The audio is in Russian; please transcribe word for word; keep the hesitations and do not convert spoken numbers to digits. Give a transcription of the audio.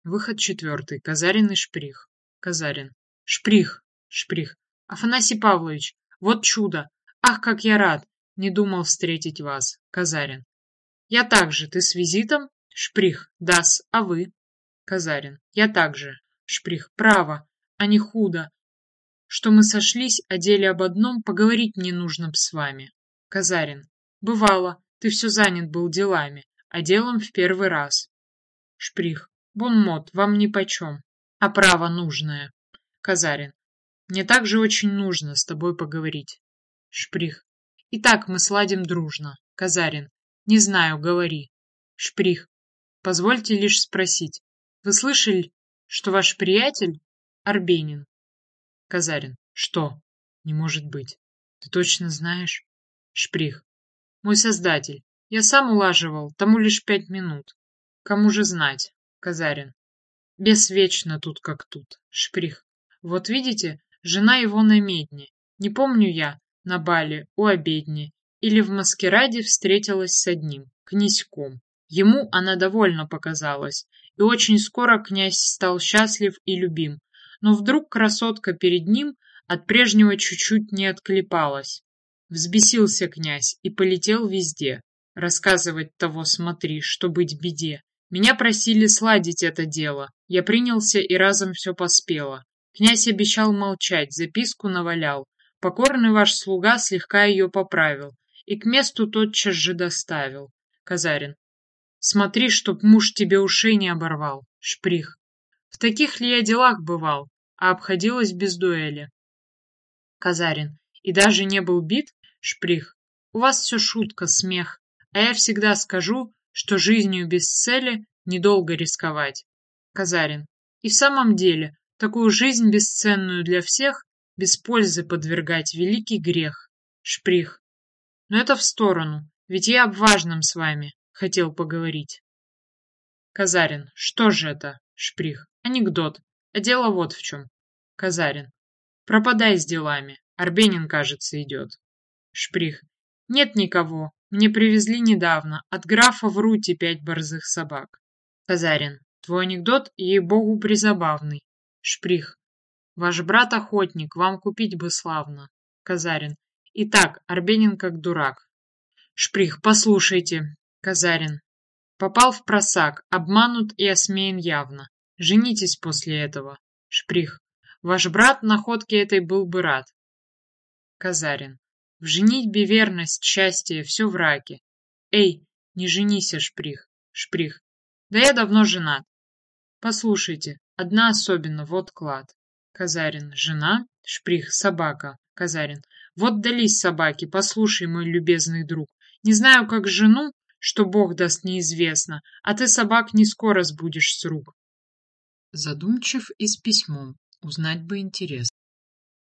Выход четвертый. Казарин и Шприх. Казарин. Шприх. Шприх. Афанасий Павлович, вот чудо. Ах, как я рад. Не думал встретить вас. Казарин. Я также. Ты с визитом? Шприх. Да-с. А вы? Казарин. Я также. Шприх. Право. А не худо. Что мы сошлись о деле об одном, поговорить мне нужно б с вами. Казарин. Бывало. Ты все занят был делами, а делом в первый раз. Шприх. Бонмот, вам нипочем, а право нужное. Казарин. Мне также очень нужно с тобой поговорить. Шприх. Итак, мы сладим дружно. Казарин. Не знаю, говори. Шприх. Позвольте лишь спросить. Вы слышали, что ваш приятель Арбенин? Казарин. Что? Не может быть. Ты точно знаешь? Шприх. Мой создатель. Я сам улаживал, тому лишь пять минут. Кому же знать? Казарин. Бес вечно тут как тут. Шприх. Вот видите, жена его на медне. Не помню я, на бале, у обедни, или в маскараде встретилась с одним, князьком. Ему она довольно показалась, и очень скоро князь стал счастлив и любим. Но вдруг красотка перед ним от прежнего чуть-чуть не отклепалась. Взбесился князь и полетел везде. Рассказывать того смотри, что быть беде. Меня просили сладить это дело. Я принялся и разом все поспело. Князь обещал молчать, записку навалял. Покорный ваш слуга слегка ее поправил и к месту тотчас же доставил. Казарин. Смотри, чтоб муж тебе ушей не оборвал. Шприх. В таких ли я делах бывал, а обходилось без дуэли. Казарин. И даже не был бит? Шприх. У вас все шутка, смех, а я всегда скажу, что жизнью без цели недолго рисковать. Казарин. И в самом деле, такую жизнь бесценную для всех без пользы подвергать великий грех. Шприх. Но это в сторону, ведь я об важном с вами хотел поговорить. Казарин. Что же это? Шприх. Анекдот. А дело вот в чем. Казарин. Пропадай с делами. Арбенин, кажется, идет. Шприх. Нет никого. Мне привезли недавно от графа в Руте пять борзых собак. Казарин. Твой анекдот, ей-богу, призабавный. Шприх. Ваш брат охотник, вам купить бы славно. Казарин. Итак, Арбенин как дурак. Шприх. Послушайте. Казарин. Попал в просак, обманут и осмеян явно. Женитесь после этого. Шприх. Ваш брат находке этой был бы рад. Казарин. В женитьбе верность, счастье, все в раке. Эй, не женися, Шприх. Шприх. Да я давно женат. Послушайте, одна особенно, вот клад. Казарин. Жена? Шприх. Собака. Казарин. Вот дались собаки, послушай, мой любезный друг. Не знаю, как жену, что Бог даст, неизвестно, а ты собак не скоро сбудешь с рук. Задумчив и с письмом. Узнать бы интересно.